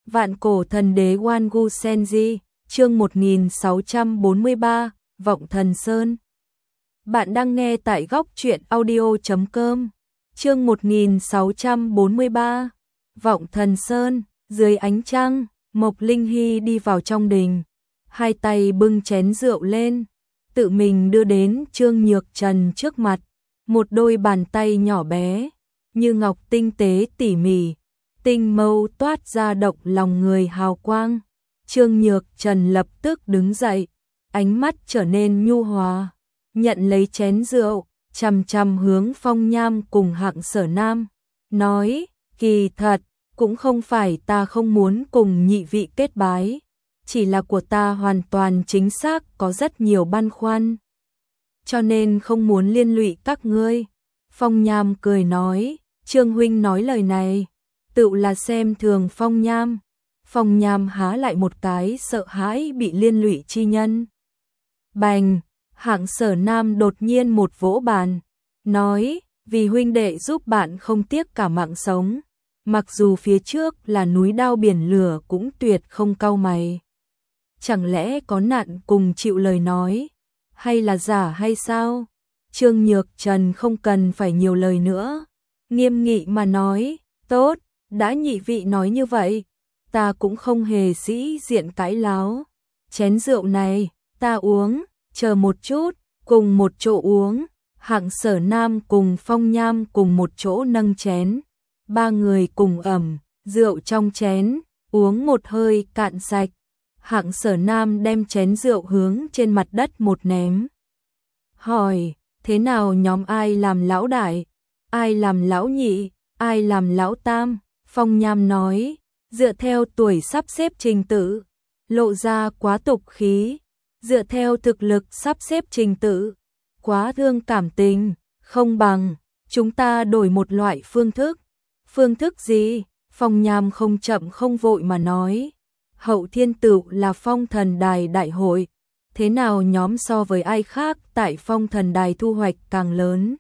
Vạn cổ thần đế Wangu Senji, chương 1643, Vọng Thần Sơn. Bạn đang nghe tại góc truyện audio.com. Chương 1643, Vọng Thần Sơn. Dưới ánh trăng, Mộc Linh Hy đi vào trong đình, hai tay bưng chén rượu lên, tự mình đưa đến Trương Nhược Trần trước mặt, một đôi bàn tay nhỏ bé, như ngọc tinh tế tỉ mỉ, tinh mâu toát ra động lòng người hào quang. Trương Nhược Trần lập tức đứng dậy, ánh mắt trở nên nhu hòa, nhận lấy chén rượu, chằm chằm hướng Phong Nham cùng Hạng Sở Nam, nói, kỳ thật, cũng không phải ta không muốn cùng nhị vị kết bái, chỉ là của ta hoàn toàn chính xác có rất nhiều băn khoăn, cho nên không muốn liên lụy các ngươi. Phong Nham cười nói, Trương huynh nói lời này, tự là xem thường Phong Nham. Phong Nham há lại một cái sợ hãi bị liên lụy chi nhân. Bành, Hạng Sở Nam đột nhiên một vỗ bàn, nói, vì huynh đệ giúp bạn không tiếc cả mạng sống, mặc dù phía trước là núi đao biển lửa cũng tuyệt không cau mày. Chẳng lẽ có nạn cùng chịu lời nói, hay là giả hay sao? Trương Nhược Trần không cần phải nhiều lời nữa, nghiêm nghị mà nói, tốt, đã nhị vị nói như vậy, ta cũng không hề sĩ diện cãi láo. Chén rượu này, ta uống, chờ một chút, cùng một chỗ uống. Hạng Sở Nam cùng Phong Nham cùng một chỗ nâng chén, ba người cùng ẩm, rượu trong chén, uống một hơi cạn sạch. Hạng Sở Nam đem chén rượu hướng trên mặt đất một ném. Hỏi, thế nào nhóm ai làm lão đại, ai làm lão nhị, ai làm lão tam? Phong Nham nói, dựa theo tuổi sắp xếp trình tự, lộ ra quá tục khí, dựa theo thực lực sắp xếp trình tự, quá thương cảm tình, không bằng, chúng ta đổi một loại phương thức. Phương thức gì? Phong Nham không chậm không vội mà nói, Hậu Thiên Tựu là Phong Thần Đài đại hội, thế nào nhóm so với ai khác tại Phong Thần Đài thu hoạch càng lớn.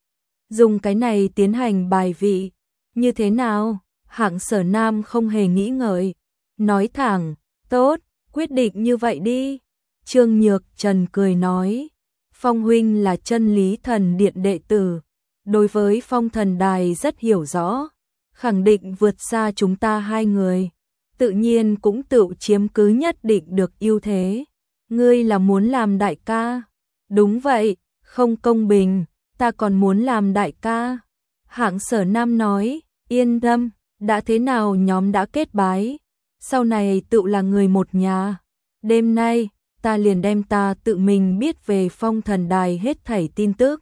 Dùng cái này tiến hành bài vị, như thế nào? Hạng Sở Nam không hề nghĩ ngợi, nói thẳng, tốt, quyết định như vậy đi. Trương Nhược Trần cười nói, Phong huynh là chân lý thần điện đệ tử, đối với Phong Thần Đài rất hiểu rõ, khẳng định vượt xa chúng ta hai người, tự nhiên cũng tự chiếm cứ nhất định được ưu thế. Ngươi là muốn làm đại ca? Đúng vậy, không công bình, ta còn muốn làm đại ca. Hạng Sở Nam nói, yên tâm, đã thế nào nhóm đã kết bái, sau này tự là người một nhà. Đêm nay, ta liền đem ta tự mình biết về Phong Thần Đài hết thảy tin tức,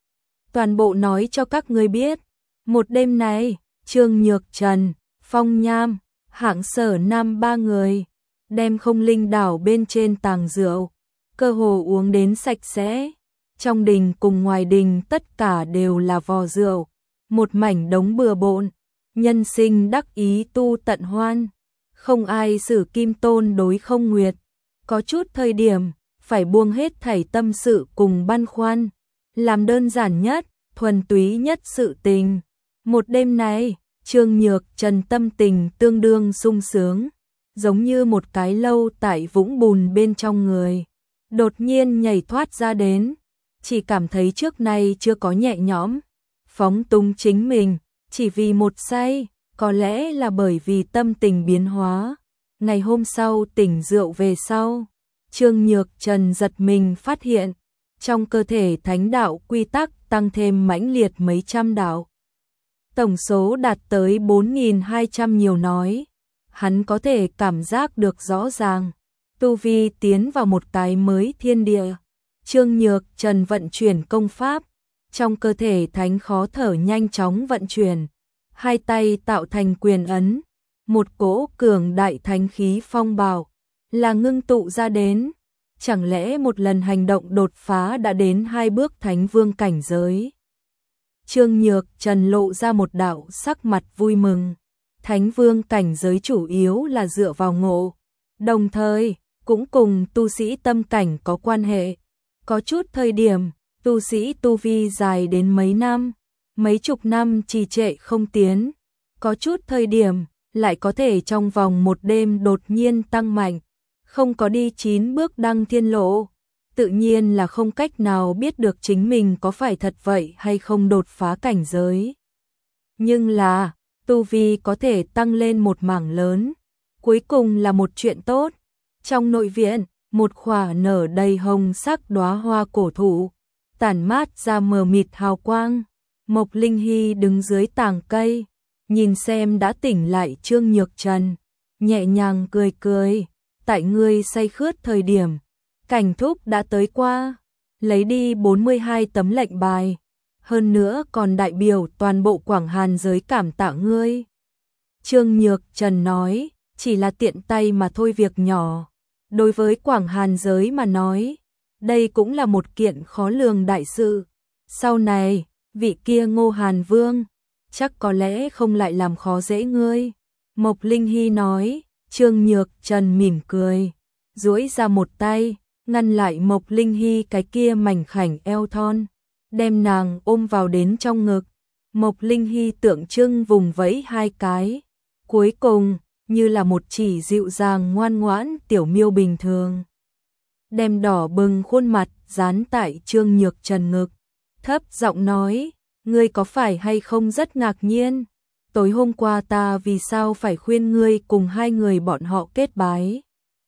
toàn bộ nói cho các ngươi biết. Một đêm này, Trương Nhược Trần, Phong Nham, Hạng Sở Nam ba người đem Không Linh đảo bên trên tàng rượu, cơ hồ uống đến sạch sẽ. Trong đình cùng ngoài đình tất cả đều là vò rượu, một mảnh đống bừa bộn, nhân sinh đắc ý tu tận hoan, không ai xử kim tôn đối không nguyệt. Có chút thời điểm, phải buông hết thảy tâm sự cùng băn khoăn, làm đơn giản nhất, thuần túy nhất sự tình. Một đêm này, Trương Nhược Trần tâm tình tương đương sung sướng, giống như một cái lâu tại vũng bùn bên trong người, đột nhiên nhảy thoát ra đến, chỉ cảm thấy trước nay chưa có nhẹ nhõm, phóng túng chính mình, chỉ vì một say, có lẽ là bởi vì tâm tình biến hóa. Ngày hôm sau tỉnh rượu về sau, Trương Nhược Trần giật mình phát hiện, trong cơ thể thánh đạo quy tắc tăng thêm mãnh liệt mấy trăm đạo. Tổng số đạt tới 4.200 nhiều nói, hắn có thể cảm giác được rõ ràng, tu vi tiến vào một cái mới thiên địa. Trương Nhược Trần vận chuyển công pháp, trong cơ thể thánh khó thở nhanh chóng vận chuyển, hai tay tạo thành quyền ấn, một cỗ cường đại thánh khí phong bạo là ngưng tụ ra đến, chẳng lẽ một lần hành động đột phá đã đến 2 bước thánh vương cảnh giới. Trương Nhược Trần lộ ra một đạo sắc mặt vui mừng, thánh vương cảnh giới chủ yếu là dựa vào ngộ, đồng thời cũng cùng tu sĩ tâm cảnh có quan hệ. Có chút thời điểm, tu sĩ tu vi dài đến mấy năm, mấy chục năm trì trệ không tiến, có chút thời điểm, lại có thể trong vòng một đêm đột nhiên tăng mạnh, không có đi 9 bước đăng thiên lộ, tự nhiên là không cách nào biết được chính mình có phải thật vậy hay không đột phá cảnh giới. Nhưng là, tu vi có thể tăng lên một mảng lớn, cuối cùng là một chuyện tốt. Trong nội viện, một khỏa nở đầy hồng sắc đóa hoa cổ thụ, tản mát ra mờ mịt hào quang. Mộc Linh Hy đứng dưới tàng cây, nhìn xem đã tỉnh lại Trương Nhược Trần, nhẹ nhàng cười cười, tại ngươi say khướt thời điểm, Cảnh Thúc đã tới qua, lấy đi 42 tấm lệnh bài, hơn nữa còn đại biểu toàn bộ Quảng Hàn giới cảm tạ ngươi. Trương Nhược Trần nói, chỉ là tiện tay mà thôi, việc nhỏ. Đối với Quảng Hàn giới mà nói, đây cũng là một kiện khó lường đại sự. Sau này, vị kia Ngô Hàn Vương, chắc có lẽ không lại làm khó dễ ngươi. Mộc Linh Hy nói, Trương Nhược Trần mỉm cười, duỗi ra một tay, ngăn lại Mộc Linh Hy cái kia mảnh khảnh eo thon, đem nàng ôm vào đến trong ngực. Mộc Linh Hy tượng trưng vùng vẫy hai cái, cuối cùng, như là một chỉ dịu dàng ngoan ngoãn tiểu miêu bình thường. Đem đỏ bừng khuôn mặt dán tại Trương Nhược Trần ngực, thấp giọng nói, ngươi có phải hay không rất ngạc nhiên? Tối hôm qua ta vì sao phải khuyên ngươi cùng hai người bọn họ kết bái?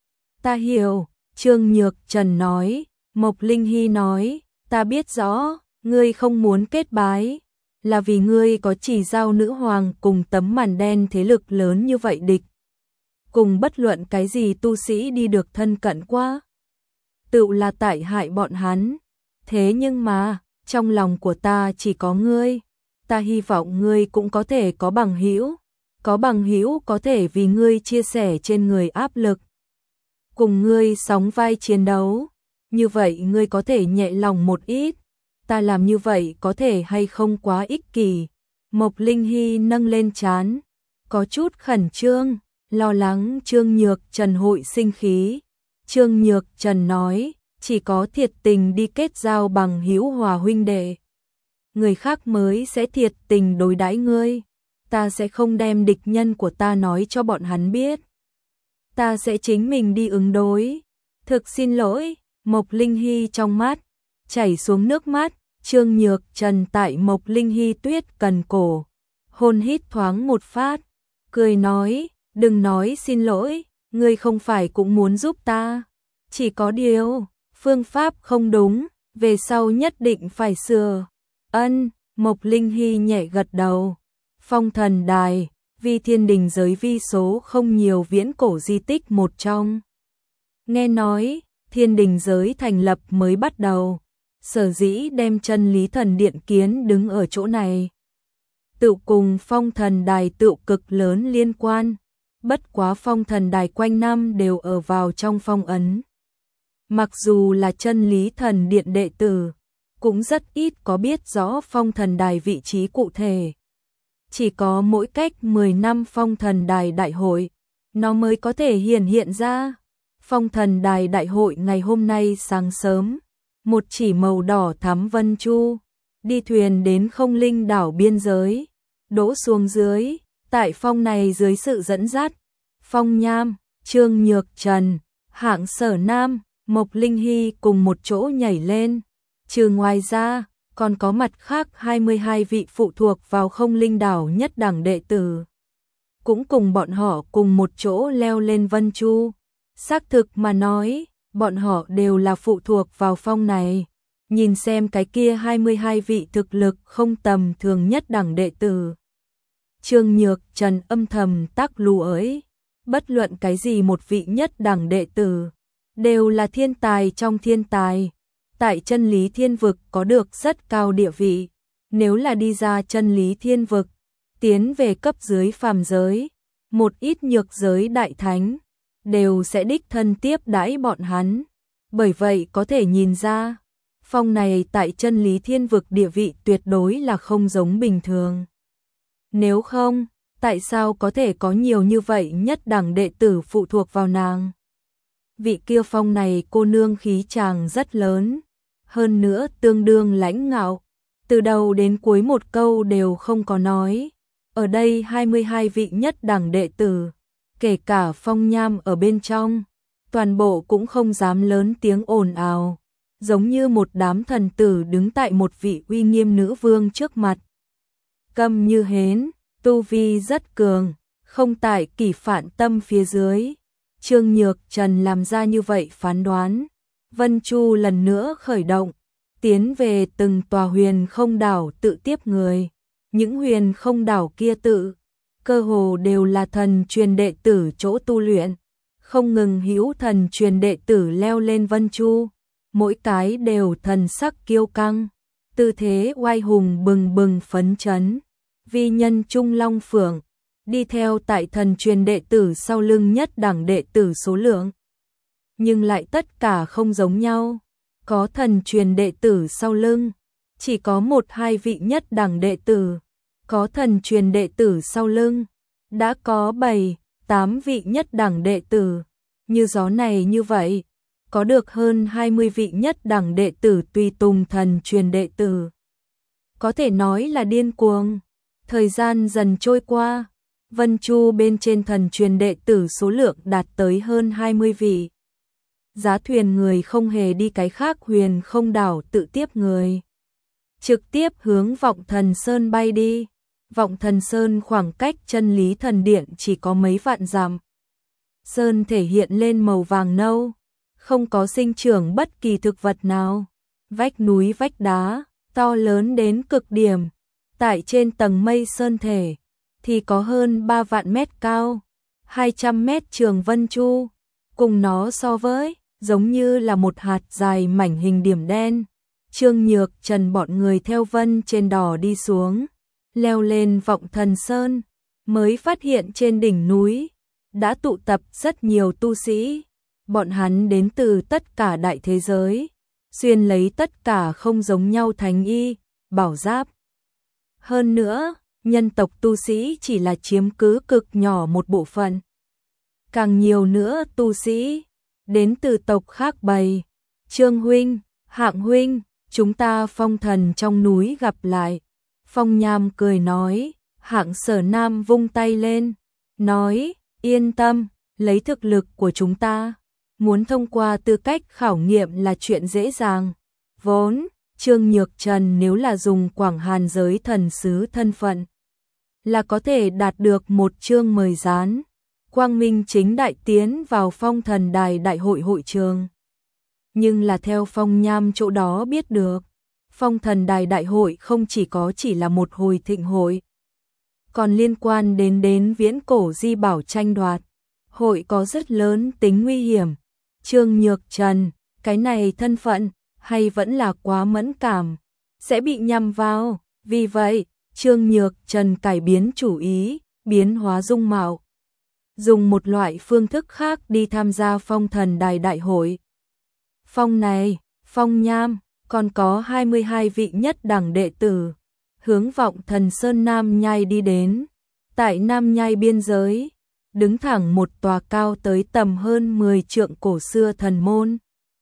Ta hiểu, Trương Nhược Trần nói. Mộc Linh Hy nói, ta biết rõ, ngươi không muốn kết bái, là vì ngươi có Chỉ Giao nữ hoàng cùng tấm màn đen thế lực lớn như vậy địch. Cùng bất luận cái gì tu sĩ đi được thân cận quá. Tự là tại hại bọn hắn. Thế nhưng mà, trong lòng của ta chỉ có ngươi. Ta hy vọng ngươi cũng có thể có bằng hữu. Có bằng hữu có thể vì ngươi chia sẻ trên người áp lực. Cùng ngươi sóng vai chiến đấu. Như vậy ngươi có thể nhẹ lòng một ít. Ta làm như vậy có thể hay không quá ích kỷ? Mộc Linh Hy nâng lên trán, có chút khẩn trương, lo lắng Trương Nhược Trần hội sinh khí. Trương Nhược Trần nói, chỉ có thiệt tình đi kết giao bằng hữu hòa huynh đệ, người khác mới sẽ thiệt tình đối đãi ngươi. Ta sẽ không đem địch nhân của ta nói cho bọn hắn biết. Ta sẽ chính mình đi ứng đối. Thực xin lỗi. Mộc Linh Hy trong mắt chảy xuống nước mắt. Trương Nhược Trần tại Mộc Linh Hy tuyết cần cổ, hôn hít thoáng một phát, cười nói, đừng nói xin lỗi, ngươi không phải cũng muốn giúp ta. Chỉ có điều, phương pháp không đúng, về sau nhất định phải sửa. Ân, Mộc Linh Hy nhẹ gật đầu. Phong Thần Đài, vì thiên đình giới vi số không nhiều viễn cổ di tích một trong. Nghe nói, thiên đình giới thành lập mới bắt đầu. Sở dĩ đem Chân Lý Thần Điện kiến đứng ở chỗ này, tự cùng Phong Thần Đài tự cực lớn liên quan, bất quá Phong Thần Đài quanh năm đều ở vào trong phong ấn. Mặc dù là Chân Lý Thần Điện đệ tử, cũng rất ít có biết rõ Phong Thần Đài vị trí cụ thể. Chỉ có mỗi cách 10 năm Phong Thần Đài đại hội, nó mới có thể hiện ra. Phong Thần Đài đại hội ngày hôm nay sáng sớm, một chỉ màu đỏ thắm vân chu, đi thuyền đến Không Linh đảo biên giới, đỗ xuống dưới, tại phong này dưới sự dẫn dắt, Phong Nham, Trương Nhược Trần, Hạng Sở Nam, Mộc Linh Hy cùng một chỗ nhảy lên. Trừ ngoài ra, còn có mặt khác 22 vị phụ thuộc vào Không Linh đảo nhất đẳng đệ tử, cũng cùng bọn họ cùng một chỗ leo lên vân chu. Xác thực mà nói, bọn họ đều là phụ thuộc vào phong này. Nhìn xem cái kia 22 vị thực lực không tầm thường nhất đẳng đệ tử. Trương Nhược Trần âm thầm tắc lù ấy. Bất luận cái gì một vị nhất đẳng đệ tử, đều là thiên tài trong thiên tài. Tại Chân Lý Thiên Vực có được rất cao địa vị. Nếu là đi ra Chân Lý Thiên Vực, tiến về cấp dưới phàm giới, một ít nhược giới đại thánh, đều sẽ đích thân tiếp đãi bọn hắn. Bởi vậy có thể nhìn ra, phong này tại Chân Lý Thiên Vực địa vị tuyệt đối là không giống bình thường. Nếu không, tại sao có thể có nhiều như vậy nhất đẳng đệ tử phụ thuộc vào nàng? Vị kia phong này cô nương khí chàng rất lớn, hơn nữa tương đương lãnh ngạo, từ đầu đến cuối một câu đều không có nói. Ở đây 22 vị nhất đẳng đệ tử, kể cả Phong Nham ở bên trong, toàn bộ cũng không dám lớn tiếng ồn ào, giống như một đám thần tử đứng tại một vị uy nghiêm nữ vương trước mặt. Câm như hến, tu vi rất cường, không tại Kỷ Phạn Tâm phía dưới. Trương Nhược Trần làm ra như vậy phán đoán. Vân Chu lần nữa khởi động, tiến về từng tòa huyền không đảo tự tiếp người. Những huyền không đảo kia cơ hồ đều là thần truyền đệ tử chỗ tu luyện. Không ngừng hữu thần truyền đệ tử leo lên Vân Chu, mỗi cái đều thần sắc kiêu căng, tư thế oai hùng bừng bừng phấn chấn. Vi nhân Trung Long Phượng, đi theo tại thần truyền đệ tử sau lưng nhất đẳng đệ tử số lượng. Nhưng lại tất cả không giống nhau, có thần truyền đệ tử sau lưng, chỉ có 1-2 vị nhất đẳng đệ tử, có thần truyền đệ tử sau lưng, đã có 7-8 vị nhất đẳng đệ tử, như gió này như vậy, có được hơn 20 vị nhất đẳng đệ tử tùy tùng thần truyền đệ tử. Có thể nói là điên cuồng. Thời gian dần trôi qua, Vân Chu bên trên thần truyền đệ tử số lượng đạt tới hơn 20 vị. Giá thuyền người không hề đi cái khác huyền không đảo tự tiếp người, trực tiếp hướng Vọng Thần Sơn bay đi. Vọng Thần Sơn khoảng cách Chân Lý Thần Điện chỉ có mấy vạn dặm. Sơn thể hiện lên màu vàng nâu, không có sinh trưởng bất kỳ thực vật nào. Vách núi vách đá, to lớn đến cực điểm. Tại trên tầng mây sơn thể, thì có hơn 3 vạn mét cao, 200 mét trường Vân Chu. Cùng nó so với, giống như là một hạt dài mảnh hình điểm đen. Trương Nhược Trần bọn người theo vân trên đỏ đi xuống, leo lên Vọng Thần Sơn, mới phát hiện trên đỉnh núi đã tụ tập rất nhiều tu sĩ. Bọn hắn đến từ tất cả đại thế giới, xuyên lấy tất cả không giống nhau thánh y, bảo giáp. Hơn nữa, nhân tộc tu sĩ chỉ là chiếm cứ cực nhỏ một bộ phận. Càng nhiều nữa tu sĩ đến từ tộc khác bầy. Trương huynh, Hạng huynh, chúng ta Phong Thần trong núi gặp lại. Phong Nham cười nói. Hạng Sở Nam vung tay lên, nói, yên tâm, lấy thực lực của chúng ta, muốn thông qua tư cách khảo nghiệm là chuyện dễ dàng. Vốn, Trương Nhược Trần nếu là dùng Quảng Hàn giới thần sứ thân phận, là có thể đạt được một chương mời gián, quang minh chính đại tiến vào Phong Thần Đài đại hội hội trường. Nhưng là theo Phong Nham chỗ đó biết được, Phong Thần Đài đại hội không chỉ là một hồi thịnh hội, còn liên quan đến viễn cổ di bảo tranh đoạt, hội có rất lớn tính nguy hiểm. Trương Nhược Trần, cái này thân phận, hay vẫn là quá mẫn cảm, sẽ bị nhằm vào. Vì vậy, Trương Nhược Trần cải biến chủ ý, biến hóa dung mạo, dùng một loại phương thức khác đi tham gia Phong Thần Đài đại hội. Phong này, Phong Nham, còn có 22 vị nhất đẳng đệ tử, hướng Vọng Thần Sơn Nam Nhai đi đến. Tại Nam Nhai biên giới, đứng thẳng một tòa cao tới tầm hơn 10 trượng cổ xưa thần môn.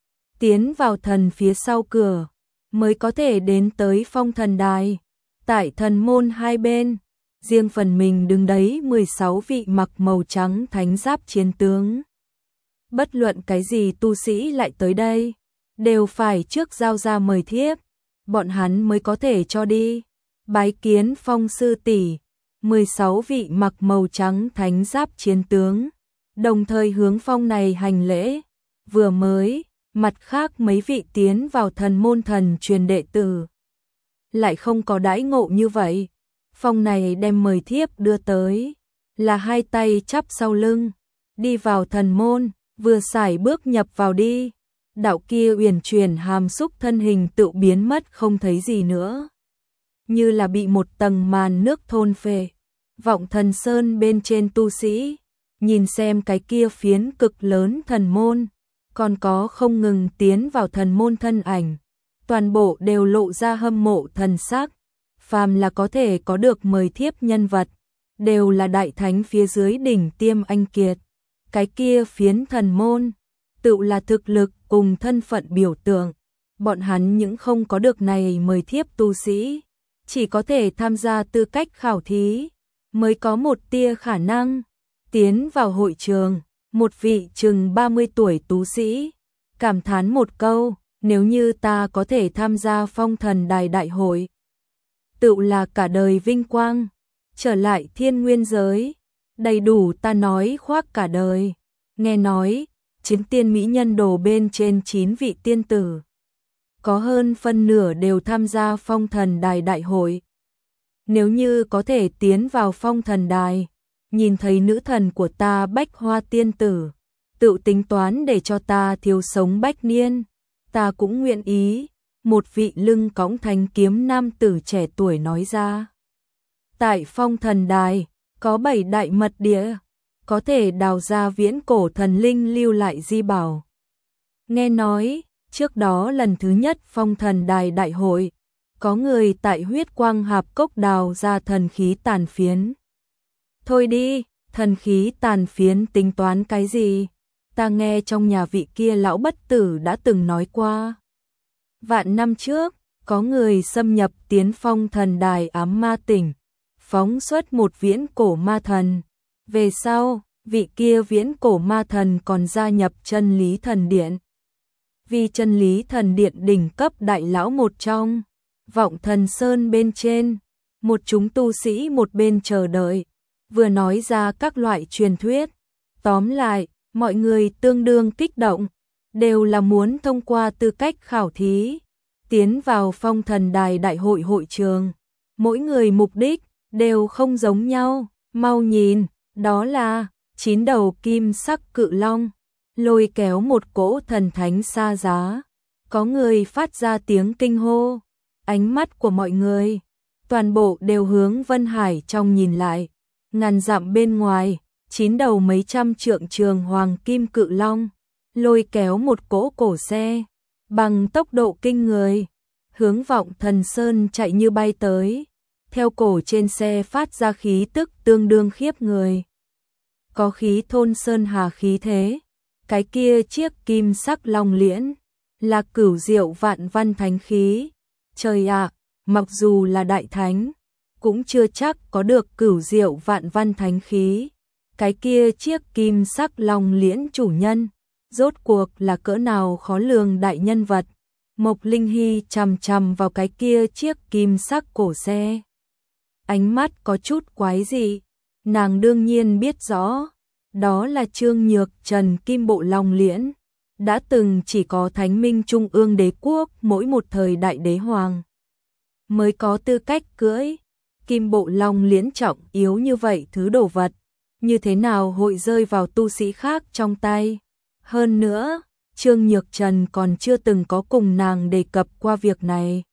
Tiến vào thần phía sau cửa, mới có thể đến tới Phong Thần Đài. Tại thần môn hai bên, riêng phần mình đứng đấy 16 vị mặc màu trắng thánh giáp chiến tướng. Bất luận cái gì tu sĩ lại tới đây, đều phải trước giao ra mời thiếp, bọn hắn mới có thể cho đi. Bái kiến Phong sư tỷ. 16 vị mặc màu trắng thánh giáp chiến tướng, đồng thời hướng Phong này hành lễ. Vừa mới, mặt khác mấy vị tiến vào thần môn thần truyền đệ tử, lại không có đãi ngộ như vậy. Phong này đem mời thiếp đưa tới, là hai tay chắp sau lưng, đi vào thần môn, vừa sải bước nhập vào đi. Đạo kia uyển chuyển hàm xúc thân hình tự biến mất không thấy gì nữa, như là bị một tầng màn nước thôn phệ. Vọng Thần Sơn bên trên tu sĩ, nhìn xem cái kia phiến cực lớn thần môn, còn có không ngừng tiến vào thần môn thân ảnh, toàn bộ đều lộ ra hâm mộ thần sắc. Phàm là có thể có được mời thiếp nhân vật, đều là đại thánh phía dưới đỉnh tiêm anh kiệt. Cái kia phiến thần môn, tự là thực lực cùng thân phận biểu tượng. Bọn hắn những không có được này mời thiếp tu sĩ, chỉ có thể tham gia tư cách khảo thí, mới có một tia khả năng. Tiến vào hội trường, một vị chừng 30 tuổi tú sĩ, cảm thán một câu, nếu như ta có thể tham gia Phong Thần Đài đại hội, tựu là cả đời vinh quang, trở lại thiên nguyên giới, đầy đủ ta nói khoác cả đời. Nghe nói, chiến tiên mỹ nhân đồ bên trên 9 vị tiên tử, có hơn phân nửa đều tham gia Phong Thần Đài đại hội. Nếu như có thể tiến vào Phong Thần Đài, nhìn thấy nữ thần của ta Bách Hoa tiên tử, tự tính toán để cho ta thiếu sống bách niên, ta cũng nguyện ý. Một vị lưng cõng thanh kiếm nam tử trẻ tuổi nói ra. Tại Phong Thần Đài, có 7 đại mật địa, có thể đào ra viễn cổ thần linh lưu lại di bảo. Nghe nói, trước đó lần thứ nhất Phong Thần Đài đại hội, có người tại huyết quang hạp cốc đào ra thần khí tàn phiến. Thôi đi, thần khí tàn phiến tính toán cái gì? Ta nghe trong nhà vị kia lão bất tử đã từng nói qua. Vạn năm trước, có người xâm nhập tiến Phong Thần Đài ám ma tỉnh, phóng xuất một viễn cổ ma thần. Về sau, vị kia viễn cổ ma thần còn gia nhập Chân Lý Thần Điện. Vì Chân Lý Thần Điện đỉnh cấp đại lão một trong, Vọng Thần Sơn bên trên, một chúng tu sĩ một bên chờ đợi, vừa nói ra các loại truyền thuyết. Tóm lại, mọi người tương đương kích động, đều là muốn thông qua tư cách khảo thí, tiến vào Phong Thần Đài đại hội hội trường. Mỗi người mục đích đều không giống nhau, mau nhìn, đó là 9 đầu kim sắc cự long, lôi kéo một cỗ thần thánh xa giá. Có người phát ra tiếng kinh hô, ánh mắt của mọi người toàn bộ đều hướng Vân Hải trong nhìn lại. Ngàn dặm bên ngoài, 9 đầu mấy trăm trượng trường hoàng kim cự long, lôi kéo một cỗ cổ xe, bằng tốc độ kinh người, hướng Vọng Thần Sơn chạy như bay tới. Theo cổ trên xe phát ra khí tức tương đương khiếp người. Có khí thôn sơn hà khí thế. Cái kia chiếc kim sắc long liễn, là Cửu Diệu Vạn Văn Thánh khí. Trời ạ, mặc dù là đại thánh, cũng chưa chắc có được Cửu Diệu Vạn Văn Thánh khí. Cái kia chiếc kim sắc long liễn chủ nhân, rốt cuộc là cỡ nào khó lường đại nhân vật. Mộc Linh Hy chằm chằm vào cái kia chiếc kim sắc cổ xe, ánh mắt có chút quái dị. Nàng đương nhiên biết rõ, đó là Trương Nhược Trần Kim Bộ Long Liễn, đã từng chỉ có Thánh Minh Trung ương đế quốc mỗi một thời đại đế hoàng mới có tư cách cưỡi. Kim Bộ Long Liễn trọng yếu như vậy thứ đồ vật, như thế nào hội rơi vào tu sĩ khác trong tay? Hơn nữa, Trương Nhược Trần còn chưa từng có cùng nàng đề cập qua việc này.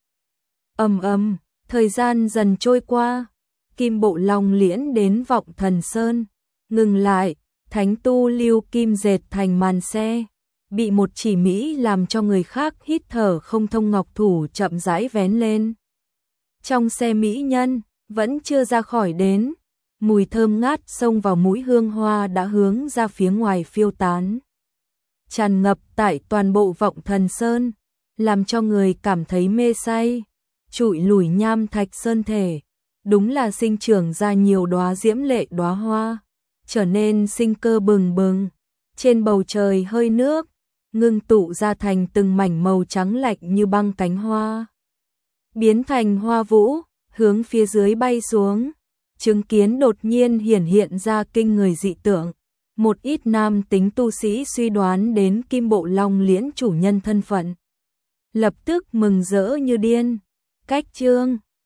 Thời gian dần trôi qua, Kim Bộ Long Liễn đến Vọng Thần Sơn, ngừng lại, thánh tu lưu kim dệt thành màn xe, bị một chỉ mỹ làm cho người khác hít thở không thông ngọc thủ chậm rãi vén lên. Trong xe mỹ nhân, vẫn chưa ra khỏi đến, mùi thơm ngát xông vào mũi, hương hoa đã hướng ra phía ngoài phiêu tán, tràn ngập tại toàn bộ Vọng Thần Sơn, làm cho người cảm thấy mê say. Trụi lủi nham thạch sơn thể, đúng là sinh trưởng ra nhiều đóa diễm lệ đóa hoa, trở nên sinh cơ bừng bừng. Trên bầu trời hơi nước, ngưng tụ ra thành từng mảnh màu trắng lạnh như băng cánh hoa, biến thành hoa vũ, hướng phía dưới bay xuống. Chứng kiến đột nhiên hiển hiện ra kinh người dị tượng. Một ít nam tính tu sĩ suy đoán đến Kim Bộ Long Liễn chủ nhân thân phận, lập tức mừng rỡ như điên. Cách chương